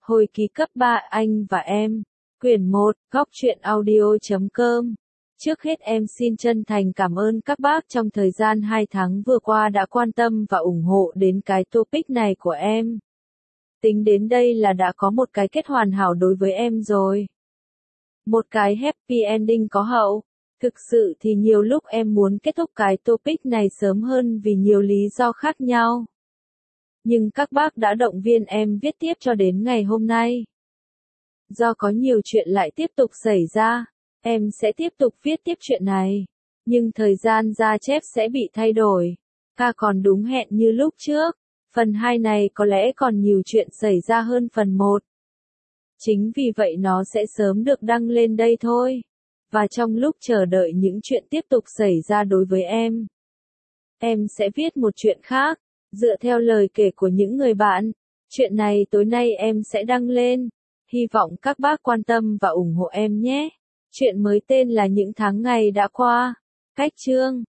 Hồi ký cấp 3 Anh và em. Quyển 1, Góc truyện audio.com. Trước hết em xin chân thành cảm ơn các bác trong thời gian 2 tháng vừa qua đã quan tâm và ủng hộ đến cái topic này của em. Tính đến đây là đã có một cái kết hoàn hảo đối với em rồi. Một cái happy ending có hậu. Thực sự thì nhiều lúc em muốn kết thúc cái topic này sớm hơn vì nhiều lý do khác nhau. Nhưng các bác đã động viên em viết tiếp cho đến ngày hôm nay. Do có nhiều chuyện lại tiếp tục xảy ra, em sẽ tiếp tục viết tiếp chuyện này. Nhưng thời gian ra chép sẽ bị thay đổi. Còn đúng hẹn như lúc trước. Phần 2 này có lẽ còn nhiều chuyện xảy ra hơn phần 1. Chính vì vậy nó sẽ sớm được đăng lên đây thôi. Và trong lúc chờ đợi những chuyện tiếp tục xảy ra đối với em sẽ viết một chuyện khác, dựa theo lời kể của những người bạn. Chuyện này tối nay em sẽ đăng lên. Hy vọng các bác quan tâm và ủng hộ em nhé. Chuyện mới tên là Những tháng ngày đã qua. Cách chương